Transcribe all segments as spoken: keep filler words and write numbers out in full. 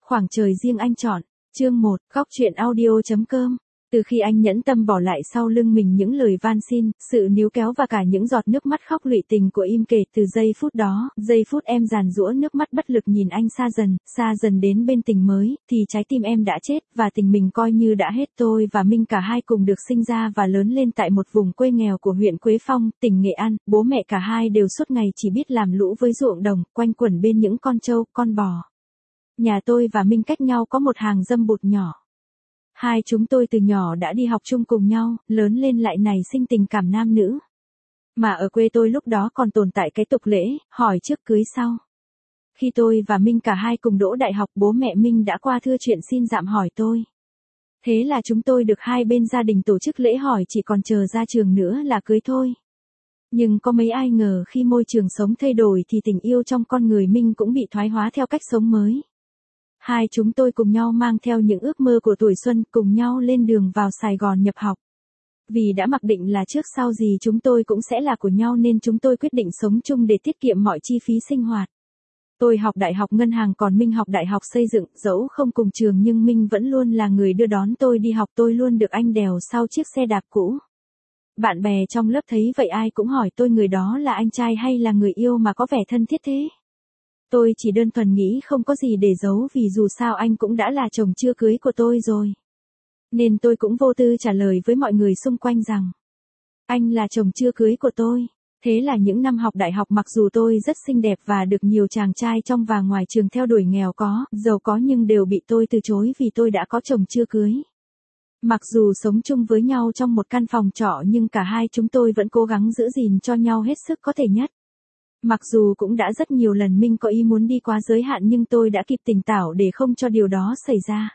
Khoảng trời riêng anh chọn. Chương một, góc truyện audio.com. Từ khi anh nhẫn tâm bỏ lại sau lưng mình những lời van xin, sự níu kéo và cả những giọt nước mắt khóc lụy tình của im kể từ giây phút đó, giây phút em giàn giũa nước mắt bất lực nhìn anh xa dần, xa dần đến bên tình mới, thì trái tim em đã chết, và tình mình coi như đã hết. Tôi và Minh cả hai cùng được sinh ra và lớn lên tại một vùng quê nghèo của huyện Quế Phong, tỉnh Nghệ An, bố mẹ cả hai đều suốt ngày chỉ biết làm lũ với ruộng đồng, quanh quẩn bên những con trâu, con bò. Nhà tôi và Minh cách nhau có một hàng dâm bụt nhỏ. Hai chúng tôi từ nhỏ đã đi học chung cùng nhau, lớn lên lại nảy sinh tình cảm nam nữ. Mà ở quê tôi lúc đó còn tồn tại cái tục lễ, hỏi trước cưới sau. Khi tôi và Minh cả hai cùng đỗ đại học, bố mẹ Minh đã qua thưa chuyện xin dạm hỏi tôi. Thế là chúng tôi được hai bên gia đình tổ chức lễ hỏi, chỉ còn chờ ra trường nữa là cưới thôi. Nhưng có mấy ai ngờ khi môi trường sống thay đổi thì tình yêu trong con người Minh cũng bị thoái hóa theo cách sống mới. Hai chúng tôi cùng nhau mang theo những ước mơ của tuổi xuân, cùng nhau lên đường vào Sài Gòn nhập học. Vì đã mặc định là trước sau gì chúng tôi cũng sẽ là của nhau nên chúng tôi quyết định sống chung để tiết kiệm mọi chi phí sinh hoạt. Tôi học đại học ngân hàng còn Minh học đại học xây dựng, dẫu không cùng trường nhưng Minh vẫn luôn là người đưa đón tôi đi học, tôi luôn được anh đèo sau chiếc xe đạp cũ. Bạn bè trong lớp thấy vậy ai cũng hỏi tôi người đó là anh trai hay là người yêu mà có vẻ thân thiết thế. Tôi chỉ đơn thuần nghĩ không có gì để giấu vì dù sao anh cũng đã là chồng chưa cưới của tôi rồi. Nên tôi cũng vô tư trả lời với mọi người xung quanh rằng anh là chồng chưa cưới của tôi. Thế là những năm học đại học mặc dù tôi rất xinh đẹp và được nhiều chàng trai trong và ngoài trường theo đuổi nghèo có, giàu có nhưng đều bị tôi từ chối vì tôi đã có chồng chưa cưới. Mặc dù sống chung với nhau trong một căn phòng trọ nhưng cả hai chúng tôi vẫn cố gắng giữ gìn cho nhau hết sức có thể nhất. Mặc dù cũng đã rất nhiều lần Minh có ý muốn đi quá giới hạn nhưng tôi đã kịp tỉnh táo để không cho điều đó xảy ra.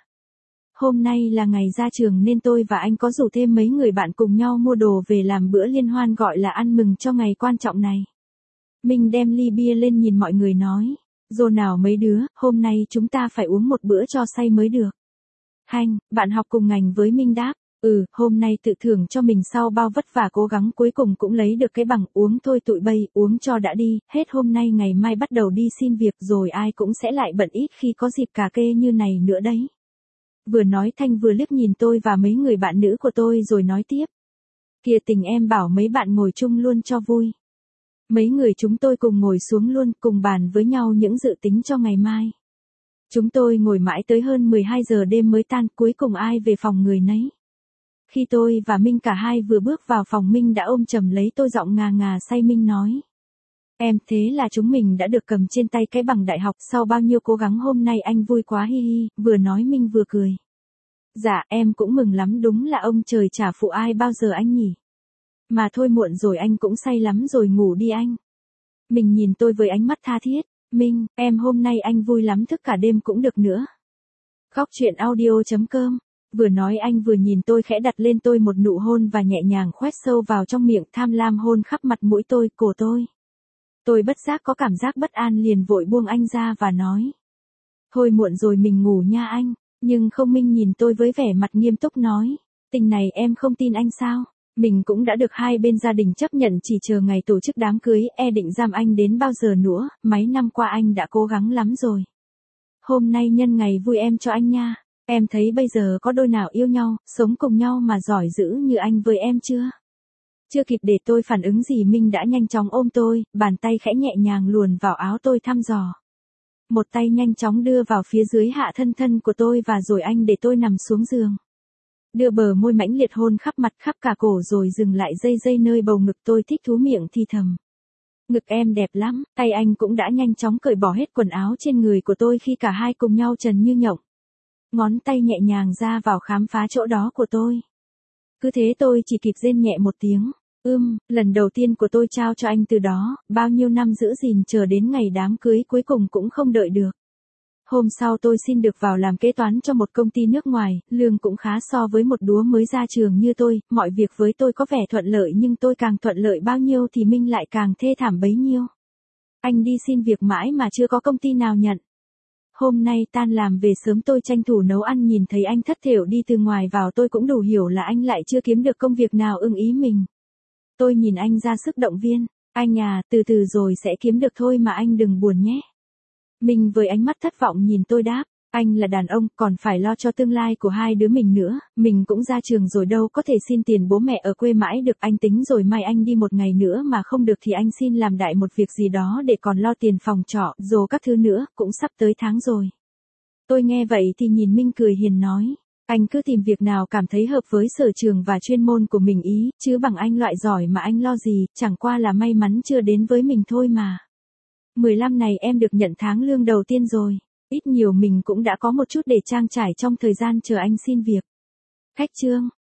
Hôm nay là ngày ra trường nên tôi và anh có rủ thêm mấy người bạn cùng nhau mua đồ về làm bữa liên hoan gọi là ăn mừng cho ngày quan trọng này. Minh đem ly bia lên nhìn mọi người nói, rồi nào mấy đứa, hôm nay chúng ta phải uống một bữa cho say mới được. Hanh, bạn học cùng ngành với Minh đáp. Ừ, hôm nay tự thưởng cho mình sau bao vất vả cố gắng cuối cùng cũng lấy được cái bằng, uống thôi tụi bay, uống cho đã đi, hết hôm nay ngày mai bắt đầu đi xin việc rồi ai cũng sẽ lại bận ít khi có dịp cà kê như này nữa đấy. Vừa nói Thanh vừa liếc nhìn tôi và mấy người bạn nữ của tôi rồi nói tiếp. Kìa tình em bảo mấy bạn ngồi chung luôn cho vui. Mấy người chúng tôi cùng ngồi xuống luôn, cùng bàn với nhau những dự tính cho ngày mai. Chúng tôi ngồi mãi tới hơn mười hai giờ đêm mới tan, cuối cùng ai về phòng người nấy. Khi tôi và Minh cả hai vừa bước vào phòng Minh đã ôm chầm lấy tôi giọng ngà ngà say. Minh nói. Em, thế là chúng mình đã được cầm trên tay cái bằng đại học sau bao nhiêu cố gắng hôm nay anh vui quá hi hi, vừa nói Minh vừa cười. Dạ em cũng mừng lắm, đúng là ông trời trả phụ ai bao giờ anh nhỉ. Mà thôi muộn rồi anh cũng say lắm rồi, ngủ đi anh. Mình nhìn tôi với ánh mắt tha thiết. Minh, em hôm nay anh vui lắm thức cả đêm cũng được nữa. Góc truyện audio.com. Vừa nói anh vừa nhìn tôi khẽ đặt lên tôi một nụ hôn và nhẹ nhàng khoét sâu vào trong miệng, tham lam hôn khắp mặt mũi tôi, cổ tôi. Tôi bất giác có cảm giác bất an liền vội buông anh ra và nói. Thôi muộn rồi mình ngủ nha anh, nhưng không. Minh nhìn tôi với vẻ mặt nghiêm túc nói. Tình này em không tin anh sao? Mình cũng đã được hai bên gia đình chấp nhận, chỉ chờ ngày tổ chức đám cưới, e định giam anh đến bao giờ nữa, mấy năm qua anh đã cố gắng lắm rồi. Hôm nay nhân ngày vui em cho anh nha. Em thấy bây giờ có đôi nào yêu nhau, sống cùng nhau mà giỏi dữ như anh với em chưa? Chưa kịp để tôi phản ứng gì Minh đã nhanh chóng ôm tôi, bàn tay khẽ nhẹ nhàng luồn vào áo tôi thăm dò. Một tay nhanh chóng đưa vào phía dưới hạ thân thân của tôi và rồi anh để tôi nằm xuống giường. Đưa bờ môi mãnh liệt hôn khắp mặt khắp cả cổ rồi dừng lại dây dây nơi bầu ngực tôi thích thú miệng thì thầm. Ngực em đẹp lắm, tay anh cũng đã nhanh chóng cởi bỏ hết quần áo trên người của tôi khi cả hai cùng nhau trần như nhộng. Ngón tay nhẹ nhàng ra vào khám phá chỗ đó của tôi. Cứ thế tôi chỉ kịp rên nhẹ một tiếng. Ưm, lần đầu tiên của tôi trao cho anh từ đó, bao nhiêu năm giữ gìn chờ đến ngày đám cưới cuối cùng cũng không đợi được. Hôm sau tôi xin được vào làm kế toán cho một công ty nước ngoài, lương cũng khá so với một đúa mới ra trường như tôi, mọi việc với tôi có vẻ thuận lợi nhưng tôi càng thuận lợi bao nhiêu thì Minh lại càng thê thảm bấy nhiêu. Anh đi xin việc mãi mà chưa có công ty nào nhận. Hôm nay tan làm về sớm tôi tranh thủ nấu ăn, nhìn thấy anh thất thểu đi từ ngoài vào tôi cũng đủ hiểu là anh lại chưa kiếm được công việc nào ưng ý mình. Tôi nhìn anh ra sức động viên, anh à, từ từ rồi sẽ kiếm được thôi mà anh đừng buồn nhé. Mình với ánh mắt thất vọng nhìn tôi đáp, Anh là đàn ông, còn phải lo cho tương lai của hai đứa mình nữa, mình cũng ra trường rồi đâu có thể xin tiền bố mẹ ở quê mãi được. Anh tính rồi mai anh đi một ngày nữa mà không được thì anh xin làm đại một việc gì đó để còn lo tiền phòng trọ, rồi các thứ nữa, cũng sắp tới tháng rồi. Tôi nghe vậy thì nhìn Minh cười hiền nói, anh cứ tìm việc nào cảm thấy hợp với sở trường và chuyên môn của mình ý, chứ bằng anh loại giỏi mà anh lo gì, chẳng qua là may mắn chưa đến với mình thôi mà. mười lăm này em được nhận tháng lương đầu tiên rồi. Ít nhiều mình cũng đã có một chút để trang trải trong thời gian chờ anh xin việc. Khách trương.